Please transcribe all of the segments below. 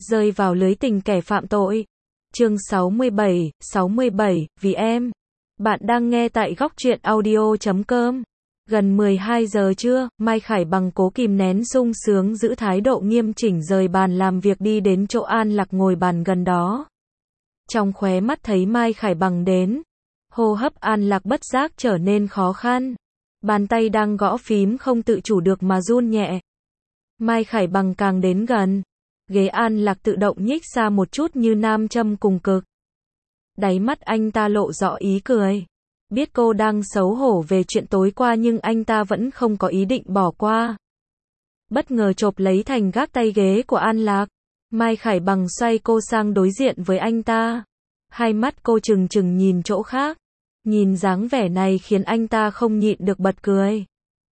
rơi vào lưới tình kẻ phạm tội. Chương 67, vì em. Bạn đang nghe tại Góc Truyện Audio.com. Gần 12 giờ trưa, Mai Khải Bằng cố kìm nén sung sướng giữ thái độ nghiêm chỉnh rời bàn làm việc đi đến chỗ An Lạc ngồi bàn gần đó. Trong khóe mắt thấy Mai Khải Bằng đến, hô hấp An Lạc bất giác trở nên khó khăn. Bàn tay đang gõ phím không tự chủ được mà run nhẹ. Mai Khải Bằng càng đến gần, ghế An Lạc tự động nhích ra một chút như nam châm cùng cực. Đáy mắt anh ta lộ rõ ý cười. Biết cô đang xấu hổ về chuyện tối qua nhưng anh ta vẫn không có ý định bỏ qua. Bất ngờ chộp lấy thành gác tay ghế của An Lạc. Mai Khải Bằng xoay cô sang đối diện với anh ta. Hai mắt cô trừng trừng nhìn chỗ khác. Nhìn dáng vẻ này khiến anh ta không nhịn được bật cười.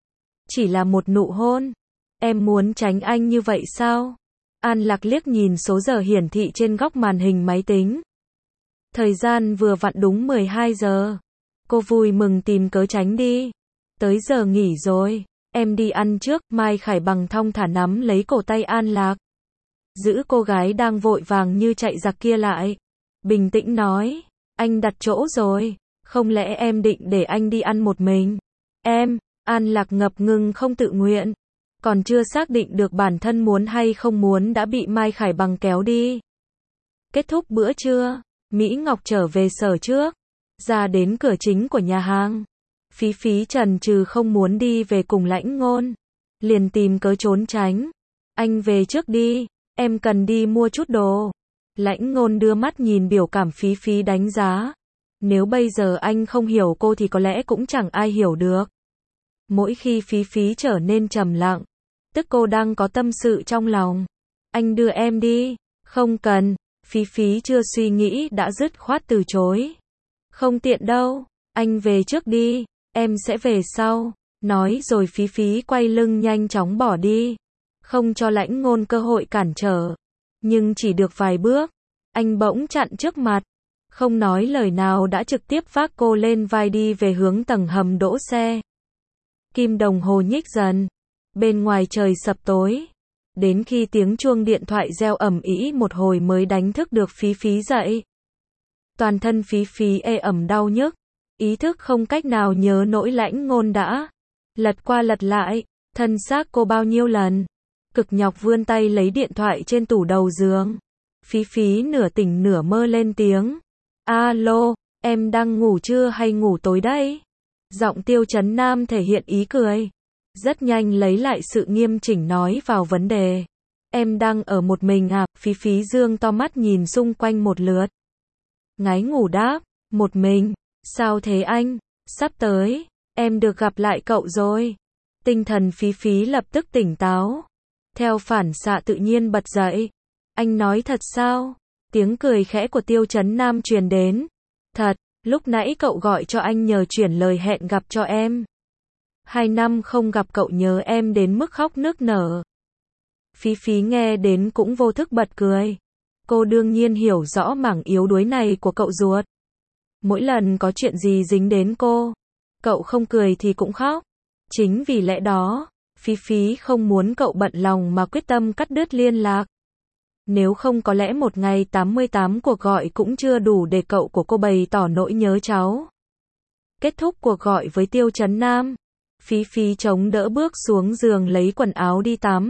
Chỉ là một nụ hôn. Em muốn tránh anh như vậy sao? An Lạc liếc nhìn số giờ hiển thị trên góc màn hình máy tính. Thời gian vừa vặn đúng 12 giờ. Cô vui mừng tìm cớ tránh đi. Tới giờ nghỉ rồi, em đi ăn trước. Mai Khải Bằng thong thả nắm lấy cổ tay An Lạc. Giữ cô gái đang vội vàng như chạy giặc kia lại. Bình tĩnh nói, anh đặt chỗ rồi, không lẽ em định để anh đi ăn một mình? Em, An Lạc ngập ngừng không tự nguyện. Còn chưa xác định được bản thân muốn hay không muốn đã bị Mai Khải Bằng kéo đi. Kết thúc bữa trưa, Mỹ Ngọc trở về sở trước. Ra đến cửa chính của nhà hàng. Phí Phí chần chừ không muốn đi về cùng Lãnh Ngôn. Liền tìm cớ trốn tránh. Anh về trước đi, em cần đi mua chút đồ. Lãnh Ngôn đưa mắt nhìn biểu cảm Phí Phí đánh giá. Nếu bây giờ anh không hiểu cô thì có lẽ cũng chẳng ai hiểu được. Mỗi khi Phí Phí trở nên trầm lặng, tức cô đang có tâm sự trong lòng. Anh đưa em đi. Không cần. Phí Phí chưa suy nghĩ đã dứt khoát từ chối. Không tiện đâu, anh về trước đi, em sẽ về sau. Nói rồi Phí Phí quay lưng nhanh chóng bỏ đi. Không cho Lãnh Ngôn cơ hội cản trở. Nhưng chỉ được vài bước, anh bỗng chặn trước mặt. Không nói lời nào đã trực tiếp vác cô lên vai đi về hướng tầng hầm đỗ xe. Kim đồng hồ nhích dần. Bên ngoài trời sập tối. Đến khi tiếng chuông điện thoại reo ầm ĩ một hồi mới đánh thức được Phí Phí dậy. Toàn thân Phí Phí ê ẩm đau nhức. Ý thức không cách nào nhớ nỗi Lãnh Ngôn đã lật qua lật lại, thân xác cô bao nhiêu lần. Cực nhọc vươn tay lấy điện thoại trên tủ đầu giường. Phí Phí nửa tỉnh nửa mơ lên tiếng. Alo, em đang ngủ trưa hay ngủ tối đấy? Giọng Tiêu Chấn Nam thể hiện ý cười. Rất nhanh lấy lại sự nghiêm chỉnh nói vào vấn đề. Em đang ở một mình à? Phí Phí dương to mắt nhìn xung quanh một lượt. Ngái ngủ đáp, một mình, sao thế anh? Sắp tới, em được gặp lại cậu rồi. Tinh thần Phí Phí lập tức tỉnh táo. Theo phản xạ tự nhiên bật dậy. Anh nói thật sao? Tiếng cười khẽ của Tiêu Chấn Nam truyền đến. Thật, lúc nãy cậu gọi cho anh nhờ chuyển lời hẹn gặp cho em. 2 năm không gặp cậu nhớ em đến mức khóc nức nở. Phí Phí nghe đến cũng vô thức bật cười. Cô đương nhiên hiểu rõ mảng yếu đuối này của cậu ruột. Mỗi lần có chuyện gì dính đến cô, cậu không cười thì cũng khóc. Chính vì lẽ đó, Phí Phí không muốn cậu bận lòng mà quyết tâm cắt đứt liên lạc. Nếu không có lẽ một ngày 88 cuộc gọi cũng chưa đủ để cậu của cô bày tỏ nỗi nhớ cháu. Kết thúc cuộc gọi với Tiêu Chấn Nam, Phí Phí chống đỡ bước xuống giường lấy quần áo đi tắm.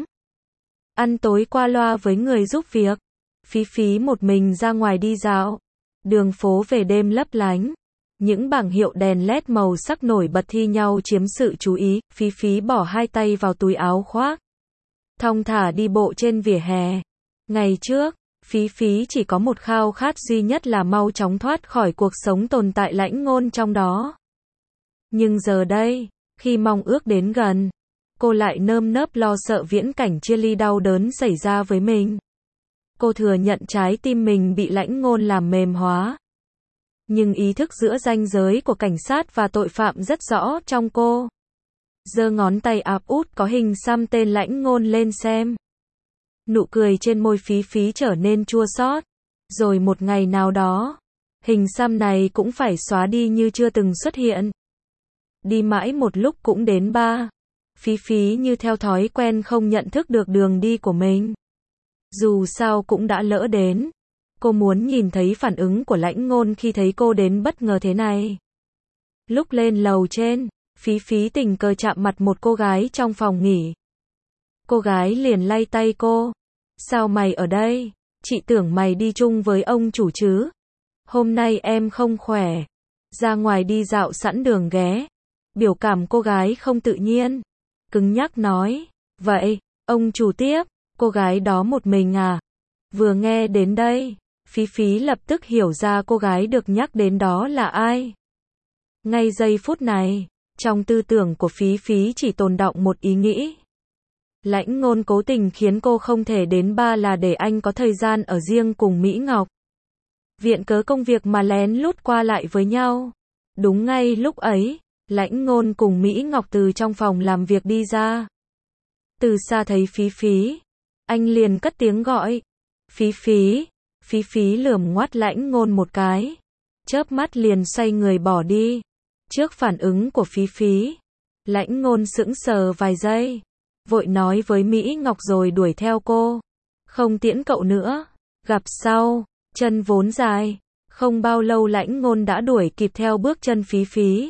Ăn tối qua loa với người giúp việc. Phí Phí một mình ra ngoài đi dạo. Đường phố về đêm lấp lánh. Những bảng hiệu đèn LED màu sắc nổi bật thi nhau chiếm sự chú ý. Phí Phí bỏ hai tay vào túi áo khoác. Thong thả đi bộ trên vỉa hè. Ngày trước, Phí Phí chỉ có một khao khát duy nhất là mau chóng thoát khỏi cuộc sống tồn tại Lãnh Ngôn trong đó. Nhưng giờ đây, khi mong ước đến gần, cô lại nơm nớp lo sợ viễn cảnh chia ly đau đớn xảy ra với mình. Cô thừa nhận trái tim mình bị Lãnh Ngôn làm mềm hóa. Nhưng ý thức giữa ranh giới của cảnh sát và tội phạm rất rõ trong cô. Giơ ngón tay áp út có hình xăm tên Lãnh Ngôn lên xem. Nụ cười trên môi Phí Phí trở nên chua xót. Rồi một ngày nào đó, hình xăm này cũng phải xóa đi như chưa từng xuất hiện. Đi mãi một lúc cũng đến 3. Phí Phí như theo thói quen không nhận thức được đường đi của mình. Dù sao cũng đã lỡ đến. Cô muốn nhìn thấy phản ứng của Lãnh Ngôn khi thấy cô đến bất ngờ thế này. Lúc lên lầu trên, Phí Phí tình cờ chạm mặt một cô gái trong phòng nghỉ. Cô gái liền lay tay cô. Sao mày ở đây? Chị tưởng mày đi chung với ông chủ chứ. Hôm nay em không khỏe. Ra ngoài đi dạo sẵn đường ghé. Biểu cảm cô gái không tự nhiên. Cứng nhắc nói. Vậy, ông chủ tiếp, cô gái đó một mình à? Vừa nghe đến đây, Phí Phí lập tức hiểu ra cô gái được nhắc đến đó là ai. Ngay giây phút này, trong tư tưởng của Phí Phí chỉ tồn đọng một ý nghĩ. Lãnh Ngôn cố tình khiến cô không thể đến bar là để anh có thời gian ở riêng cùng Mỹ Ngọc. Viện cớ công việc mà lén lút qua lại với nhau. Đúng ngay lúc ấy, Lãnh Ngôn cùng Mỹ Ngọc từ trong phòng làm việc đi ra. Từ xa thấy Phí Phí, anh liền cất tiếng gọi. Phí Phí. Phí Phí lườm ngoắt Lãnh Ngôn một cái. Chớp mắt liền xoay người bỏ đi. Trước phản ứng của Phí Phí, Lãnh Ngôn sững sờ vài giây. Vội nói với Mỹ Ngọc rồi đuổi theo cô. Không tiễn cậu nữa. Gặp sau. Chân vốn dài. Không bao lâu Lãnh Ngôn đã đuổi kịp theo bước chân Phí Phí.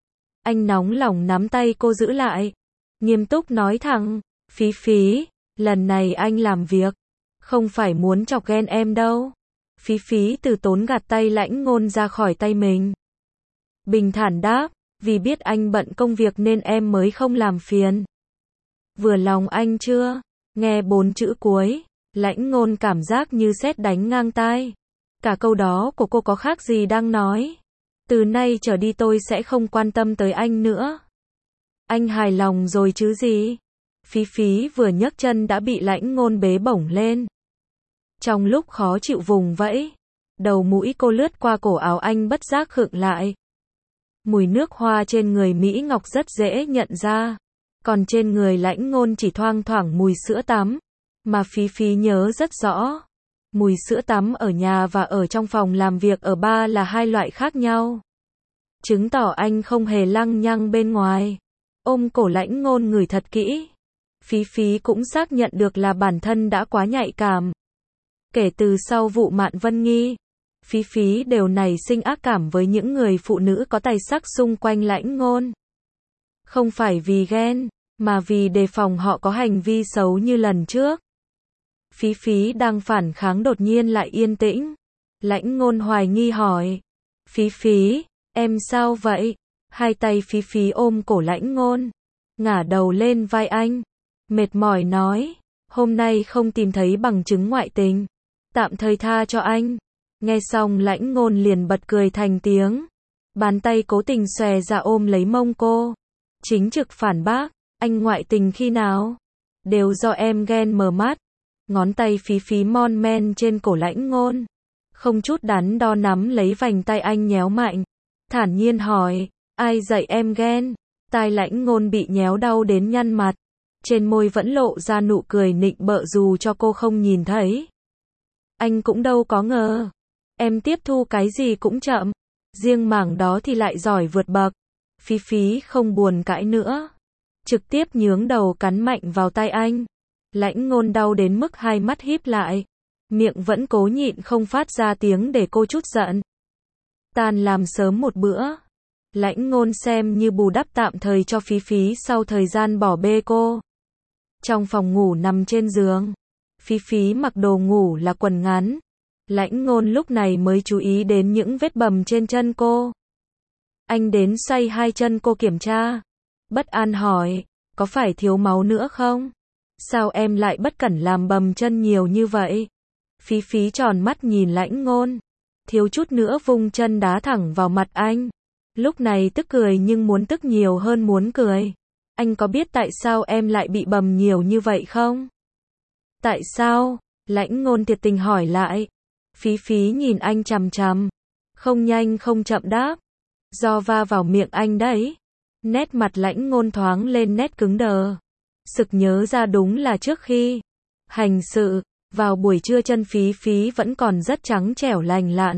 Anh nóng lòng nắm tay cô giữ lại. Nghiêm túc nói thẳng. Phí Phí, lần này anh làm việc. Không phải muốn chọc ghen em đâu. Phí Phí từ tốn gạt tay Lãnh Ngôn ra khỏi tay mình. Bình thản đáp. Vì biết anh bận công việc nên em mới không làm phiền. Vừa lòng anh chưa? Nghe 4 chữ cuối, Lãnh Ngôn cảm giác như sét đánh ngang tai. Cả câu đó của cô có khác gì đang nói. Từ nay trở đi tôi sẽ không quan tâm tới anh nữa. Anh hài lòng rồi chứ gì? Phí Phí vừa nhấc chân đã bị Lãnh Ngôn bế bổng lên. Trong lúc khó chịu vùng vẫy, đầu mũi cô lướt qua cổ áo anh bất giác khựng lại. Mùi nước hoa trên người Mỹ Ngọc rất dễ nhận ra. Còn trên người Lãnh Ngôn chỉ thoang thoảng mùi sữa tắm. Mà Phí Phí nhớ rất rõ. Mùi sữa tắm ở nhà và ở trong phòng làm việc ở bar là hai loại khác nhau. Chứng tỏ anh không hề lăng nhăng bên ngoài. Ôm cổ Lãnh Ngôn ngửi thật kỹ. Phí Phí cũng xác nhận được là bản thân đã quá nhạy cảm. Kể từ sau vụ Mạn Vân Nghi, Phí Phí đều nảy sinh ác cảm với những người phụ nữ có tài sắc xung quanh Lãnh Ngôn. Không phải vì ghen, mà vì đề phòng họ có hành vi xấu như lần trước. Phí Phí đang phản kháng đột nhiên lại yên tĩnh. Lãnh Ngôn hoài nghi hỏi. Phí Phí, em sao vậy? Hai tay Phí Phí ôm cổ Lãnh Ngôn. Ngả đầu lên vai anh. Mệt mỏi nói. Hôm nay không tìm thấy bằng chứng ngoại tình. Tạm thời tha cho anh. Nghe xong Lãnh Ngôn liền bật cười thành tiếng. Bàn tay cố tình xòe ra ôm lấy mông cô. Chính trực phản bác. Anh ngoại tình khi nào? Đều do em ghen mờ mắt. Ngón tay Phí Phí mon men trên cổ Lãnh Ngôn. Không chút đắn đo nắm lấy vành tay anh nhéo mạnh. Thản nhiên hỏi. Ai dạy em ghen? Tai Lãnh Ngôn bị nhéo đau đến nhăn mặt. Trên môi vẫn lộ ra nụ cười nịnh bợ dù cho cô không nhìn thấy. Anh cũng đâu có ngờ. Em tiếp thu cái gì cũng chậm. Riêng mảng đó thì lại giỏi vượt bậc. Phí Phí không buồn cãi nữa. Trực tiếp nhướng đầu cắn mạnh vào tay anh. Lãnh Ngôn đau đến mức hai mắt híp lại. Miệng vẫn cố nhịn không phát ra tiếng để cô chút giận. Tan làm sớm một bữa. Lãnh Ngôn xem như bù đắp tạm thời cho Phí Phí sau thời gian bỏ bê cô. Trong phòng ngủ nằm trên giường. Phí Phí mặc đồ ngủ là quần ngắn. Lãnh Ngôn lúc này mới chú ý đến những vết bầm trên chân cô. Anh đến xoay hai chân cô kiểm tra. Bất an hỏi, có phải thiếu máu nữa không? Sao em lại bất cẩn làm bầm chân nhiều như vậy? Phí Phí tròn mắt nhìn Lãnh Ngôn. Thiếu chút nữa vung chân đá thẳng vào mặt anh. Lúc này tức cười nhưng muốn tức nhiều hơn muốn cười. Anh có biết tại sao em lại bị bầm nhiều như vậy không? Tại sao? Lãnh Ngôn thiệt tình hỏi lại. Phí Phí nhìn anh chằm chằm. Không nhanh không chậm đáp. Do va vào miệng anh đấy. Nét mặt Lãnh Ngôn thoáng lên nét cứng đờ. Sực nhớ ra đúng là trước khi hành sự, vào buổi trưa chân Phí Phí vẫn còn rất trắng trẻo lành lặn.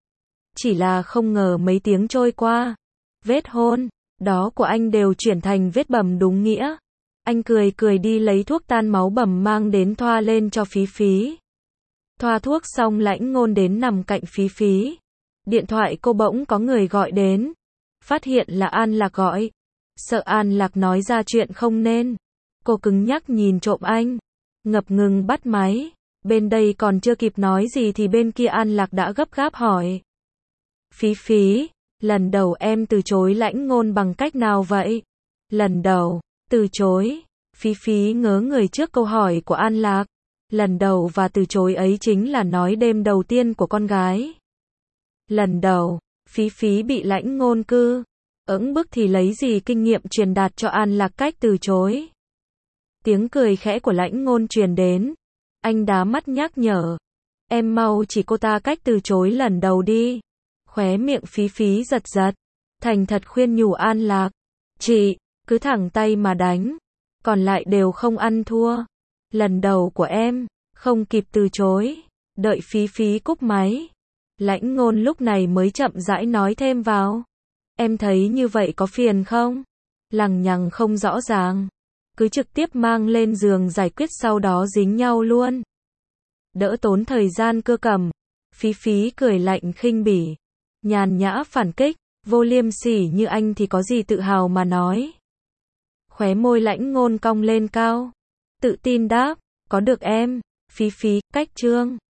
Chỉ là không ngờ mấy tiếng trôi qua, vết hôn đó của anh đều chuyển thành vết bầm đúng nghĩa. Anh cười cười đi lấy thuốc tan máu bầm mang đến thoa lên cho Phí Phí. Thoa thuốc xong Lãnh Ngôn đến nằm cạnh Phí Phí. Điện thoại cô bỗng có người gọi đến. Phát hiện là An Lạc gọi. Sợ An Lạc nói ra chuyện không nên. Cô cứng nhắc nhìn trộm anh. Ngập ngừng bắt máy. Bên đây còn chưa kịp nói gì thì bên kia An Lạc đã gấp gáp hỏi. Phí Phí, lần đầu em từ chối Lãnh Ngôn bằng cách nào vậy? Lần đầu, từ chối. Phí Phí ngớ người trước câu hỏi của An Lạc. Lần đầu và từ chối ấy chính là nói đêm đầu tiên của con gái. Lần đầu, Phí Phí bị Lãnh Ngôn ững bức thì lấy gì kinh nghiệm truyền đạt cho An Lạc cách từ chối. Tiếng cười khẽ của Lãnh Ngôn truyền đến. Anh đá mắt nhắc nhở. Em mau chỉ cô ta cách từ chối lần đầu đi. Khóe miệng Phí Phí giật giật. Thành thật khuyên nhủ An Lạc. Chị, cứ thẳng tay mà đánh. Còn lại đều không ăn thua. Lần đầu của em, không kịp từ chối. Đợi Phí Phí cúp máy. Lãnh Ngôn lúc này mới chậm rãi nói thêm vào. Em thấy như vậy có phiền không? Lằng nhằng không rõ ràng. Cứ trực tiếp mang lên giường giải quyết sau đó dính nhau luôn. Đỡ tốn thời gian cưa cầm. Phí Phí cười lạnh khinh bỉ. Nhàn nhã phản kích. Vô liêm sỉ như anh thì có gì tự hào mà nói. Khóe môi Lãnh Ngôn cong lên cao. Tự tin đáp. Có được em. Phí Phí, cách chương.